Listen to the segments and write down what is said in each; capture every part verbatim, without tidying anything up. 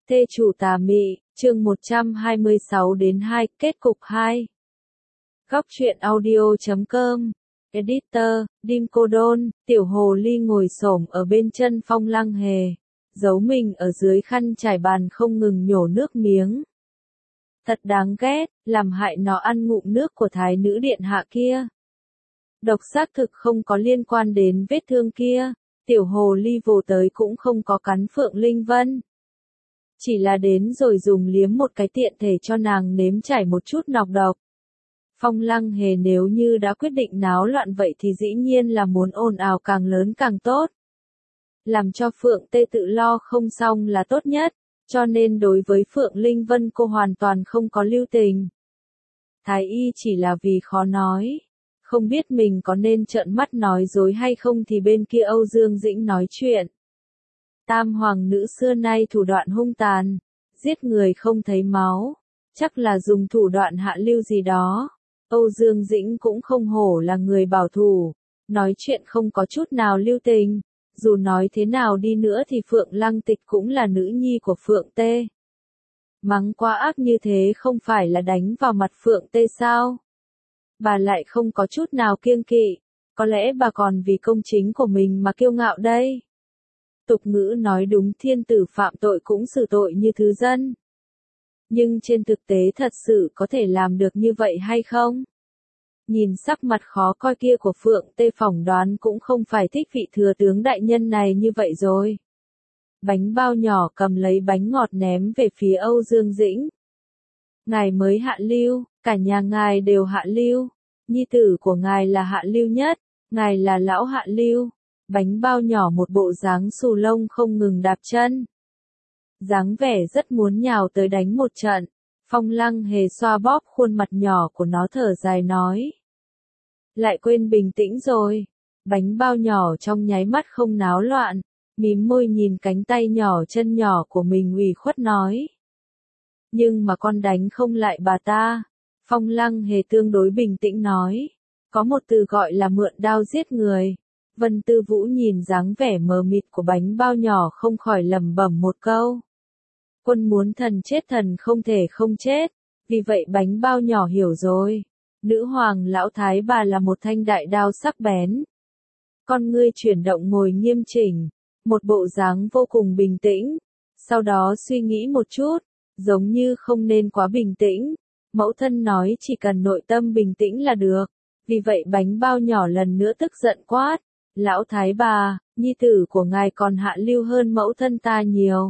Thê chủ tà mị, chương một trăm hai mươi sáu đến hai, kết cục hai. Góc truyện audio chấm com, Editor, Dim Cô Đôn, tiểu hồ ly ngồi xổm ở bên chân Phong Lăng Hề, giấu mình ở dưới khăn trải bàn không ngừng nhổ nước miếng. Thật đáng ghét, làm hại nó ăn ngụm nước của thái nữ điện hạ kia. Độc xác thực không có liên quan đến vết thương kia, tiểu hồ ly vồ tới cũng không có cắn Phượng Linh Vân. Chỉ là đến rồi dùng liếm một cái tiện thể cho nàng nếm trải một chút nọc độc. Phong Lăng Hề nếu như đã quyết định náo loạn vậy thì dĩ nhiên là muốn ồn ào càng lớn càng tốt. Làm cho Phượng Tê tự lo không xong là tốt nhất, cho nên đối với Phượng Linh Vân cô hoàn toàn không có lưu tình. Thái y chỉ là vì khó nói, không biết mình có nên trợn mắt nói dối hay không thì bên kia Âu Dương Dĩnh nói chuyện. Tam hoàng nữ xưa nay thủ đoạn hung tàn, giết người không thấy máu, chắc là dùng thủ đoạn hạ lưu gì đó. Âu Dương Dĩnh cũng không hổ là người bảo thủ, nói chuyện không có chút nào lưu tình, dù nói thế nào đi nữa thì Phượng Lăng Tịch cũng là nữ nhi của Phượng Tê. Mắng quá ác như thế không phải là đánh vào mặt Phượng Tê sao? Bà lại không có chút nào kiêng kỵ, có lẽ bà còn vì công chính của mình mà kiêu ngạo đây. Tục ngữ nói đúng, thiên tử phạm tội cũng xử tội như thứ dân. Nhưng trên thực tế thật sự có thể làm được như vậy hay không? Nhìn sắc mặt khó coi kia của Phượng Tê phỏng đoán cũng không phải thích vị thừa tướng đại nhân này như vậy rồi. Bánh bao nhỏ cầm lấy bánh ngọt ném về phía Âu Dương Dĩnh. Ngài mới hạ lưu, cả nhà ngài đều hạ lưu. Nhi tử của ngài là hạ lưu nhất, ngài là lão hạ lưu. Bánh bao nhỏ một bộ dáng xù lông không ngừng đạp chân. Dáng vẻ rất muốn nhào tới đánh một trận. Phong Lăng Hề xoa bóp khuôn mặt nhỏ của nó thở dài nói. Lại quên bình tĩnh rồi. Bánh bao nhỏ trong nháy mắt không náo loạn, mím môi nhìn cánh tay nhỏ chân nhỏ của mình ủy khuất nói. Nhưng mà con đánh không lại bà ta. Phong Lăng Hề tương đối bình tĩnh nói. Có một từ gọi là mượn đao giết người. Vân Tư Vũ nhìn dáng vẻ mờ mịt của bánh bao nhỏ không khỏi lẩm bẩm một câu. Quân muốn thần chết thần không thể không chết, vì vậy bánh bao nhỏ hiểu rồi. Nữ hoàng lão thái bà là một thanh đại đao sắc bén. Con ngươi chuyển động ngồi nghiêm chỉnh, một bộ dáng vô cùng bình tĩnh. Sau đó suy nghĩ một chút, giống như không nên quá bình tĩnh. Mẫu thân nói chỉ cần nội tâm bình tĩnh là được, vì vậy bánh bao nhỏ lần nữa tức giận quát. Lão thái bà, nhi tử của ngài còn hạ lưu hơn mẫu thân ta nhiều.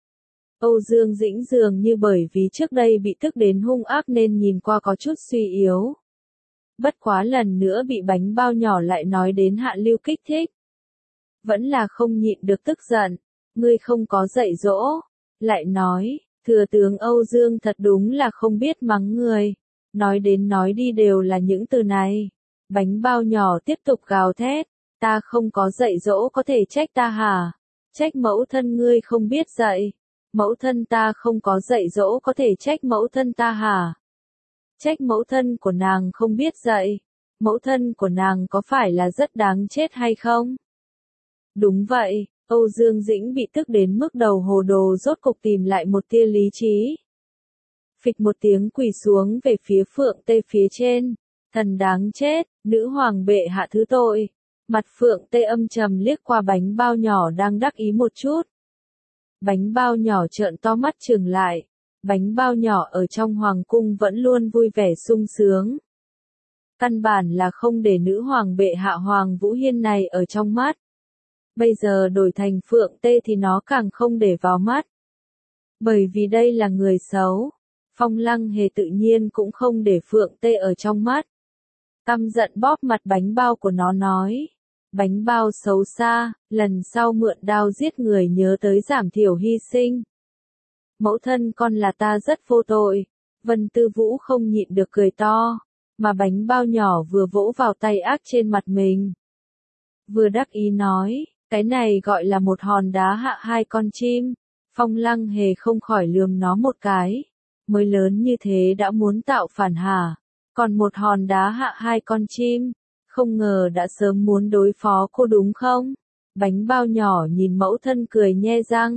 Âu Dương Dĩnh dường như bởi vì trước đây bị tức đến hung ác nên nhìn qua có chút suy yếu. Bất quá lần nữa bị bánh bao nhỏ lại nói đến hạ lưu kích thích. Vẫn là không nhịn được tức giận, ngươi không có dạy dỗ. Lại nói, thừa tướng Âu Dương thật đúng là không biết mắng người. Nói đến nói đi đều là những từ này. Bánh bao nhỏ tiếp tục gào thét. Ta không có dạy dỗ có thể trách ta hả? Trách mẫu thân ngươi không biết dạy. Mẫu thân ta không có dạy dỗ có thể trách mẫu thân ta hả? Trách mẫu thân của nàng không biết dạy. Mẫu thân của nàng có phải là rất đáng chết hay không? Đúng vậy, Âu Dương Dĩnh bị tức đến mức đầu hồ đồ rốt cục tìm lại một tia lý trí. Phịch một tiếng quỳ xuống về phía Phượng Tê phía trên. Thần đáng chết, nữ hoàng bệ hạ thứ tội. Mặt Phượng Tê âm trầm liếc qua bánh bao nhỏ đang đắc ý một chút. Bánh bao nhỏ trợn to mắt trừng lại. Bánh bao nhỏ ở trong hoàng cung vẫn luôn vui vẻ sung sướng. Căn bản là không để nữ hoàng bệ hạ Hoàng Vũ Hiên này ở trong mắt. Bây giờ đổi thành Phượng Tê thì nó càng không để vào mắt. Bởi vì đây là người xấu. Phong Lăng Hề tự nhiên cũng không để Phượng Tê ở trong mắt. Căm giận bóp mặt bánh bao của nó nói. Bánh bao xấu xa, lần sau mượn đao giết người nhớ tới giảm thiểu hy sinh. Mẫu thân con là ta rất vô tội. Vân Tư Vũ không nhịn được cười to, mà bánh bao nhỏ vừa vỗ vào tay ác trên mặt mình. Vừa đắc ý nói, cái này gọi là một hòn đá hạ hai con chim. Phong Lăng Hề không khỏi lườm nó một cái. Mới lớn như thế đã muốn tạo phản hả? Còn một hòn đá hạ hai con chim. Không ngờ đã sớm muốn đối phó cô đúng không? Bánh bao nhỏ nhìn mẫu thân cười nhe răng.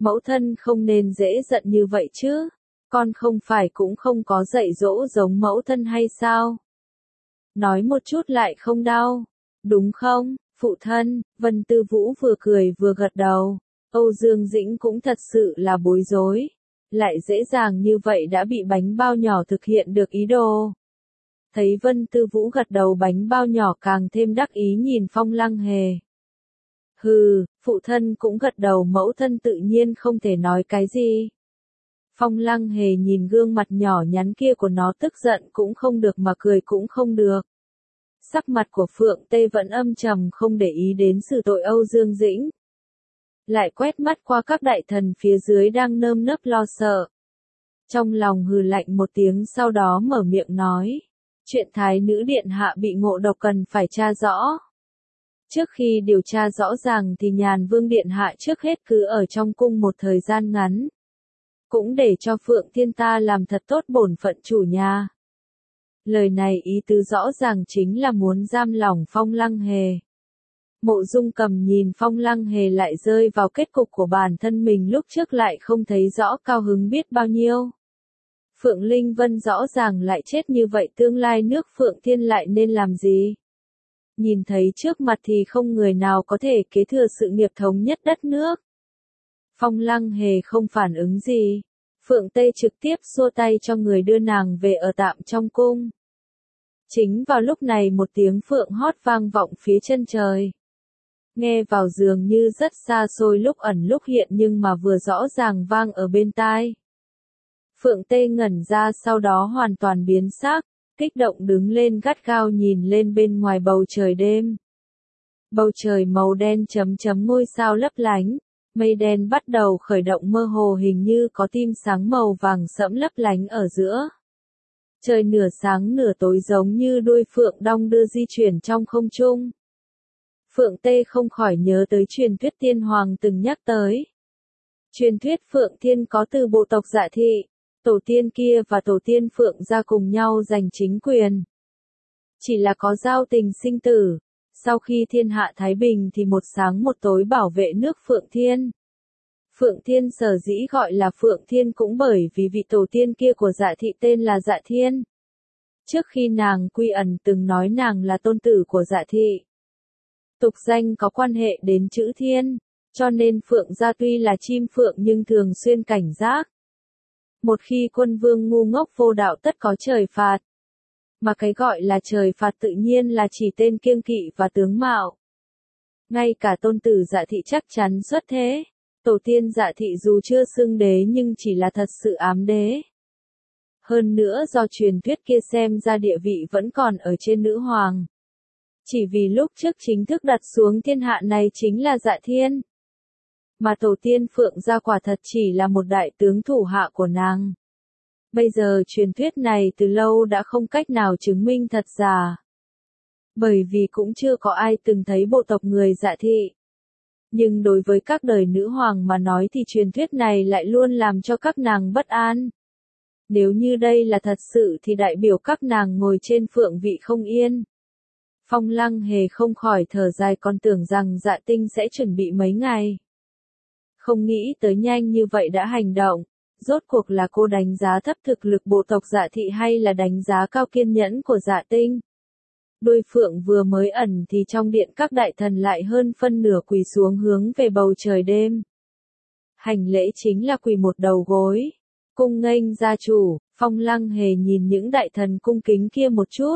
Mẫu thân không nên dễ giận như vậy chứ, con không phải cũng không có dạy dỗ giống mẫu thân hay sao? Nói một chút lại không đau, đúng không, phụ thân? Vân Tư Vũ vừa cười vừa gật đầu. Âu Dương Dĩnh cũng thật sự là bối rối, lại dễ dàng như vậy đã bị bánh bao nhỏ thực hiện được ý đồ. Thấy Vân Tư Vũ gật đầu, bánh bao nhỏ càng thêm đắc ý nhìn Phong Lăng Hề. Hừ, phụ thân cũng gật đầu, mẫu thân tự nhiên không thể nói cái gì. Phong Lăng Hề nhìn gương mặt nhỏ nhắn kia của nó, tức giận cũng không được mà cười cũng không được. Sắc mặt của Phượng Tê vẫn âm trầm, không để ý đến sự tội Âu Dương Dĩnh. Lại quét mắt qua các đại thần phía dưới đang nơm nớp lo sợ. Trong lòng hừ lạnh một tiếng, sau đó mở miệng nói. Chuyện thái nữ điện hạ bị ngộ độc cần phải tra rõ. Trước khi điều tra rõ ràng thì Nhàn Vương điện hạ trước hết cứ ở trong cung một thời gian ngắn. Cũng để cho Phượng Thiên ta làm thật tốt bổn phận chủ nhà. Lời này ý tứ rõ ràng chính là muốn giam lỏng Phong Lăng Hề. Mộ Dung Cầm nhìn Phong Lăng Hề lại rơi vào kết cục của bản thân mình lúc trước lại không thấy rõ, cao hứng biết bao nhiêu. Phượng Linh Vân rõ ràng lại chết như vậy, tương lai nước Phượng Thiên lại nên làm gì? Nhìn thấy trước mặt thì không người nào có thể kế thừa sự nghiệp thống nhất đất nước. Phong Lăng Hề không phản ứng gì. Phượng Tê trực tiếp xua tay cho người đưa nàng về ở tạm trong cung. Chính vào lúc này một tiếng phượng hót vang vọng phía chân trời. Nghe vào dường như rất xa xôi, lúc ẩn lúc hiện, nhưng mà vừa rõ ràng vang ở bên tai. Phượng Tê ngẩn ra, sau đó hoàn toàn biến sắc, kích động đứng lên gắt gao nhìn lên bên ngoài bầu trời đêm. Bầu trời màu đen chấm chấm ngôi sao lấp lánh, mây đen bắt đầu khởi động, mơ hồ hình như có tim sáng màu vàng sẫm lấp lánh ở giữa. Trời nửa sáng nửa tối giống như đuôi phượng đong đưa di chuyển trong không trung. Phượng Tê không khỏi nhớ tới truyền thuyết Tiên Hoàng từng nhắc tới. Truyền thuyết Phượng Thiên có từ bộ tộc Dạ Thị, tổ tiên kia và tổ tiên Phượng gia cùng nhau giành chính quyền. Chỉ là có giao tình sinh tử, sau khi thiên hạ thái bình thì một sáng một tối bảo vệ nước Phượng Thiên. Phượng Thiên sở dĩ gọi là Phượng Thiên cũng bởi vì vị tổ tiên kia của Dạ Thị tên là Dạ Thiên. Trước khi nàng quy ẩn từng nói nàng là tôn tử của Dạ Thị. Tục danh có quan hệ đến chữ thiên, cho nên Phượng gia tuy là chim phượng nhưng thường xuyên cảnh giác. Một khi quân vương ngu ngốc vô đạo tất có trời phạt. Mà cái gọi là trời phạt tự nhiên là chỉ tên kiêng kỵ và tướng mạo. Ngay cả tôn tử Dạ Thị chắc chắn xuất thế. Tổ tiên Dạ Thị dù chưa xưng đế nhưng chỉ là thật sự ám đế. Hơn nữa do truyền thuyết kia xem ra địa vị vẫn còn ở trên nữ hoàng. Chỉ vì lúc trước chính thức đặt xuống thiên hạ này chính là Dạ Thiên. Mà tổ tiên Phượng gia quả thật chỉ là một đại tướng thủ hạ của nàng. Bây giờ truyền thuyết này từ lâu đã không cách nào chứng minh thật giả. Bởi vì cũng chưa có ai từng thấy bộ tộc người Dạ Thị. Nhưng đối với các đời nữ hoàng mà nói thì truyền thuyết này lại luôn làm cho các nàng bất an. Nếu như đây là thật sự thì đại biểu các nàng ngồi trên phượng vị không yên. Phong Lăng Hề không khỏi thở dài, còn tưởng rằng Dạ Tinh sẽ chuẩn bị mấy ngày. Không nghĩ tới nhanh như vậy đã hành động. Rốt cuộc là cô đánh giá thấp thực lực bộ tộc Dạ Thị hay là đánh giá cao kiên nhẫn của Dạ Tinh? Đôi phượng vừa mới ẩn thì trong điện các đại thần lại hơn phân nửa quỳ xuống hướng về bầu trời đêm. Hành lễ chính là quỳ một đầu gối. Cung nghênh gia chủ. Phong Lăng Hề nhìn những đại thần cung kính kia một chút.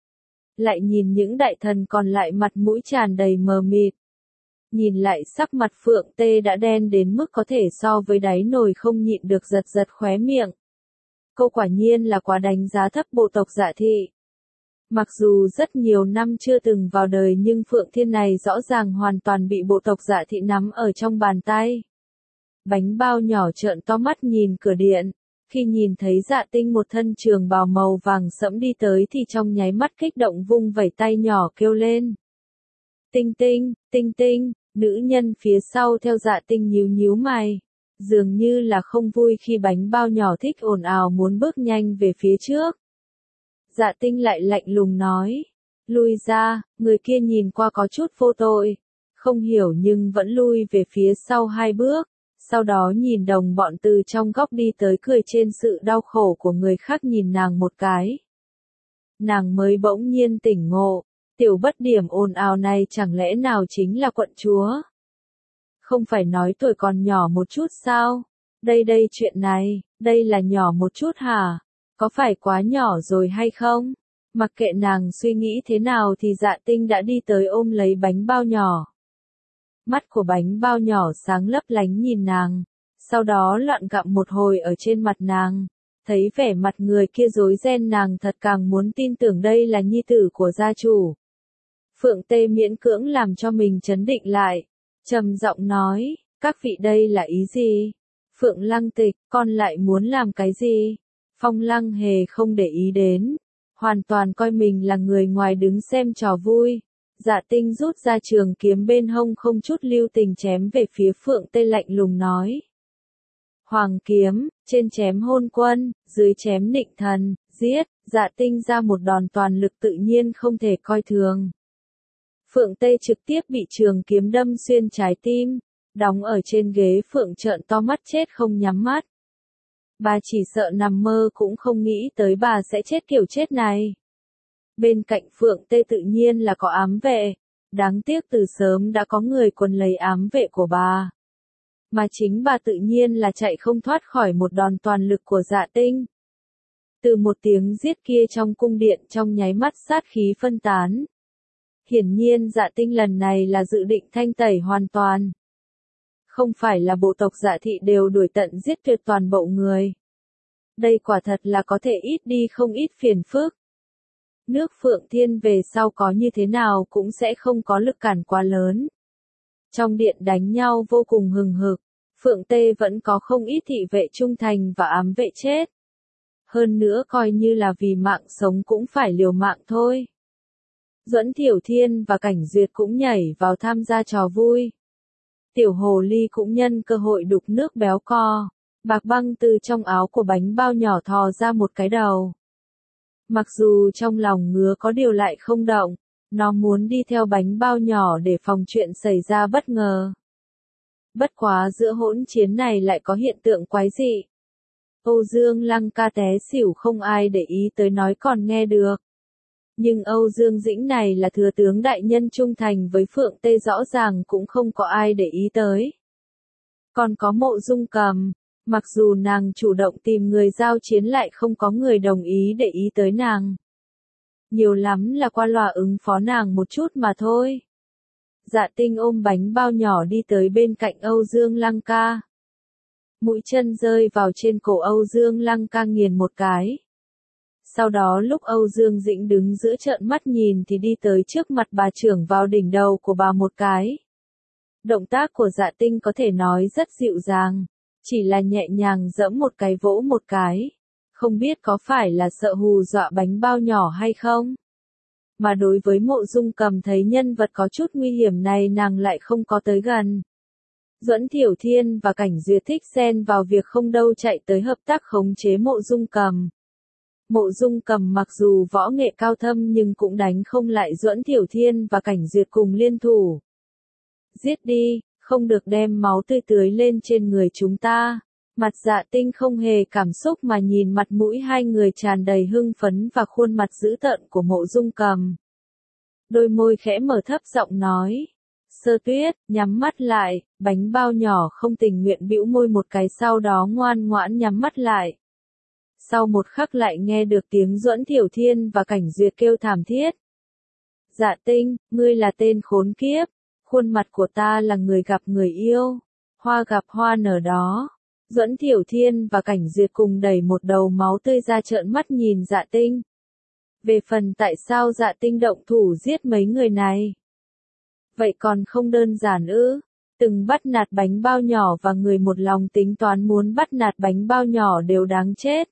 Lại nhìn những đại thần còn lại mặt mũi tràn đầy mờ mịt. Nhìn lại sắc mặt Phượng Tê đã đen đến mức có thể so với đáy nồi, không nhịn được giật giật khóe miệng. Cô quả nhiên là quá đánh giá thấp bộ tộc Dạ Thị. Mặc dù rất nhiều năm chưa từng vào đời nhưng Phượng Thiên này rõ ràng hoàn toàn bị bộ tộc Dạ Thị nắm ở trong bàn tay. Bánh bao nhỏ trợn to mắt nhìn cửa điện. Khi nhìn thấy Dạ Tinh một thân trường bào màu vàng sẫm đi tới thì trong nháy mắt kích động vung vẩy tay nhỏ kêu lên. Tinh Tinh, Tinh Tinh, nữ nhân phía sau theo Dạ Tinh nhíu nhíu mày. Dường như là không vui khi bánh bao nhỏ thích ồn ào muốn bước nhanh về phía trước. Dạ Tinh lại lạnh lùng nói. Lui ra, người kia nhìn qua có chút vô tội. Không hiểu nhưng vẫn lui về phía sau hai bước. Sau đó nhìn đồng bọn từ trong góc đi tới cười trên sự đau khổ của người khác nhìn nàng một cái. Nàng mới bỗng nhiên tỉnh ngộ, tiểu bất điểm ồn ào này chẳng lẽ nào chính là quận chúa? Không phải nói tuổi còn nhỏ một chút sao? Đây đây chuyện này, đây là nhỏ một chút hả? Có phải quá nhỏ rồi hay không? Mặc kệ nàng suy nghĩ thế nào thì Dạ Tinh đã đi tới ôm lấy bánh bao nhỏ. Mắt của bánh bao nhỏ sáng lấp lánh nhìn nàng, sau đó loạn gặm một hồi ở trên mặt nàng. Thấy vẻ mặt người kia rối ren nàng thật càng muốn tin tưởng đây là nhi tử của gia chủ. Phượng Tê miễn cưỡng làm cho mình trấn định lại, trầm giọng nói, các vị đây là ý gì? Phượng Lăng Tịch, con lại muốn làm cái gì? Phong Lăng Hề không để ý đến, hoàn toàn coi mình là người ngoài đứng xem trò vui. Dạ Tinh rút ra trường kiếm bên hông không chút lưu tình chém về phía Phượng Tê lạnh lùng nói. Hoàng kiếm, trên chém hôn quân, dưới chém nịnh thần, giết, Dạ Tinh ra một đòn toàn lực tự nhiên không thể coi thường. Phượng Tê trực tiếp bị trường kiếm đâm xuyên trái tim, đóng ở trên ghế Phượng trợn to mắt chết không nhắm mắt. Bà chỉ sợ nằm mơ cũng không nghĩ tới bà sẽ chết kiểu chết này. Bên cạnh Phượng Tê tự nhiên là có ám vệ, đáng tiếc từ sớm đã có người quần lấy ám vệ của bà. Mà chính bà tự nhiên là chạy không thoát khỏi một đòn toàn lực của Dạ Tinh. Từ một tiếng giết kia trong cung điện trong nháy mắt sát khí phân tán. Hiển nhiên Dạ Tinh lần này là dự định thanh tẩy hoàn toàn. Không phải là bộ tộc Dạ Thị đều đuổi tận giết tuyệt toàn bộ người. Đây quả thật là có thể ít đi không ít phiền phức. Nước Phượng Thiên về sau có như thế nào cũng sẽ không có lực cản quá lớn. Trong điện đánh nhau vô cùng hừng hực, Phượng Tê vẫn có không ít thị vệ trung thành và ám vệ chết. Hơn nữa coi như là vì mạng sống cũng phải liều mạng thôi. Duẫn Thiểu Thiên và Cảnh Duyệt cũng nhảy vào tham gia trò vui. Tiểu Hồ Ly cũng nhân cơ hội đục nước béo co. Bạc Băng từ trong áo của bánh bao nhỏ thò ra một cái đầu. Mặc dù trong lòng ngứa có điều lại không động, nó muốn đi theo bánh bao nhỏ để phòng chuyện xảy ra bất ngờ. Bất quá giữa hỗn chiến này lại có hiện tượng quái dị. Âu Dương Lăng ca té xỉu không ai để ý tới nói còn nghe được. Nhưng Âu Dương Dĩnh này là thừa tướng đại nhân trung thành với Phượng Tê rõ ràng cũng không có ai để ý tới. Còn có Mộ Dung Cầm, mặc dù nàng chủ động tìm người giao chiến lại không có người đồng ý để ý tới nàng. Nhiều lắm là qua loa ứng phó nàng một chút mà thôi. Dạ Tinh ôm bánh bao nhỏ đi tới bên cạnh Âu Dương Lăng ca. Mũi chân rơi vào trên cổ Âu Dương Lăng ca nghiền một cái. Sau đó lúc Âu Dương Dĩnh đứng giữa trợn mắt nhìn thì đi tới trước mặt bà trưởng vào đỉnh đầu của bà một cái. Động tác của Dạ Tinh có thể nói rất dịu dàng, chỉ là nhẹ nhàng giẫm một cái vỗ một cái. Không biết có phải là sợ hù dọa bánh bao nhỏ hay không? Mà đối với Mộ Dung Cầm thấy nhân vật có chút nguy hiểm này nàng lại không có tới gần. Duẫn Thiểu Thiên và Cảnh Duyệt thích xen vào việc không đâu chạy tới hợp tác khống chế Mộ Dung Cầm. Mộ Dung Cầm mặc dù võ nghệ cao thâm nhưng cũng đánh không lại Duẫn Thiểu Thiên và Cảnh Duyệt cùng liên thủ. Giết đi, không được đem máu tươi tưới lên trên người chúng ta. Mặt Dạ Tinh không hề cảm xúc mà nhìn mặt mũi hai người tràn đầy hưng phấn và khuôn mặt dữ tợn của Mộ Dung Cầm. Đôi môi khẽ mở thấp giọng nói. Sơ Tuyết, nhắm mắt lại, bánh bao nhỏ không tình nguyện bĩu môi một cái sau đó ngoan ngoãn nhắm mắt lại. Sau một khắc lại nghe được tiếng Duẫn Thiểu Thiên và Cảnh Duyệt kêu thảm thiết. Dạ Tinh, ngươi là tên khốn kiếp, khuôn mặt của ta là người gặp người yêu, hoa gặp hoa nở đó. Duẫn Thiểu Thiên và Cảnh Duyệt cùng đẩy một đầu máu tươi ra trợn mắt nhìn Dạ Tinh. Về phần tại sao Dạ Tinh động thủ giết mấy người này? Vậy còn không đơn giản ư? Từng bắt nạt bánh bao nhỏ và người một lòng tính toán muốn bắt nạt bánh bao nhỏ đều đáng chết.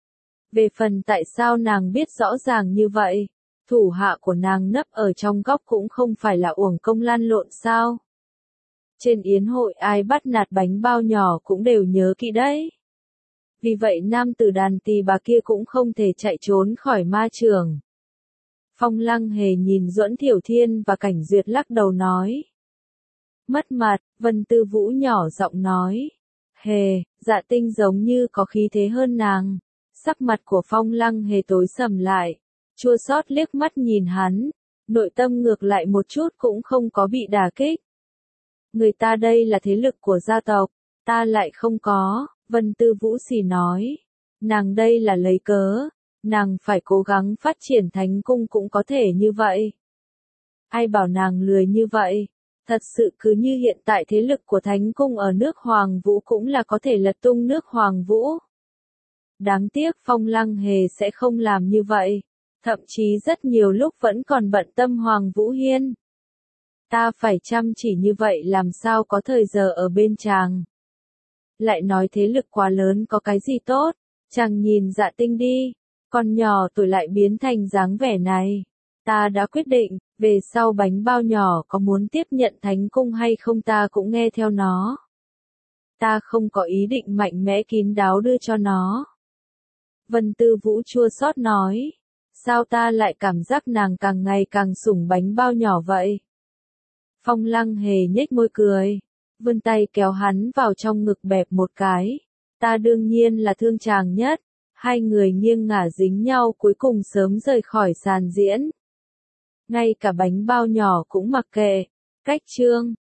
Về phần tại sao nàng biết rõ ràng như vậy, thủ hạ của nàng nấp ở trong góc cũng không phải là uổng công lăn lộn sao? Trên yến hội ai bắt nạt bánh bao nhỏ cũng đều nhớ kỹ đấy. Vì vậy nam tử đàn tỳ bà kia cũng không thể chạy trốn khỏi ma trường. Phong Lăng Hề nhìn Duẫn Thiểu Thiên và Cảnh Duyệt lắc đầu nói. Mất mặt, Vân Tư Vũ nhỏ giọng nói. Hề, Dạ Tinh giống như có khí thế hơn nàng. Sắc mặt của Phong Lăng Hề tối sầm lại, chua xót liếc mắt nhìn hắn, nội tâm ngược lại một chút cũng không có bị đả kích. Người ta đây là thế lực của gia tộc, ta lại không có, Vân Tư Vũ Sỉ nói. Nàng đây là lấy cớ, nàng phải cố gắng phát triển thánh cung cũng có thể như vậy. Ai bảo nàng lười như vậy, thật sự cứ như hiện tại thế lực của thánh cung ở nước Hoàng Vũ cũng là có thể lật tung nước Hoàng Vũ. Đáng tiếc Phong Lăng Hề sẽ không làm như vậy, thậm chí rất nhiều lúc vẫn còn bận tâm Hoàng Vũ Hiên. Ta phải chăm chỉ như vậy làm sao có thời giờ ở bên chàng. Lại nói thế lực quá lớn có cái gì tốt, chàng nhìn Dạ Tinh đi, con nhỏ tuổi lại biến thành dáng vẻ này. Ta đã quyết định, về sau bánh bao nhỏ có muốn tiếp nhận thánh cung hay không ta cũng nghe theo nó. Ta không có ý định mạnh mẽ kín đáo đưa cho nó. Vân Tư Vũ chua xót nói, sao ta lại cảm giác nàng càng ngày càng sủng bánh bao nhỏ vậy? Phong Lăng Hề nhếch môi cười, vươn tay kéo hắn vào trong ngực bẹp một cái. Ta đương nhiên là thương chàng nhất. Hai người nghiêng ngả dính nhau cuối cùng sớm rời khỏi sàn diễn. Ngay cả bánh bao nhỏ cũng mặc kệ. Cách chương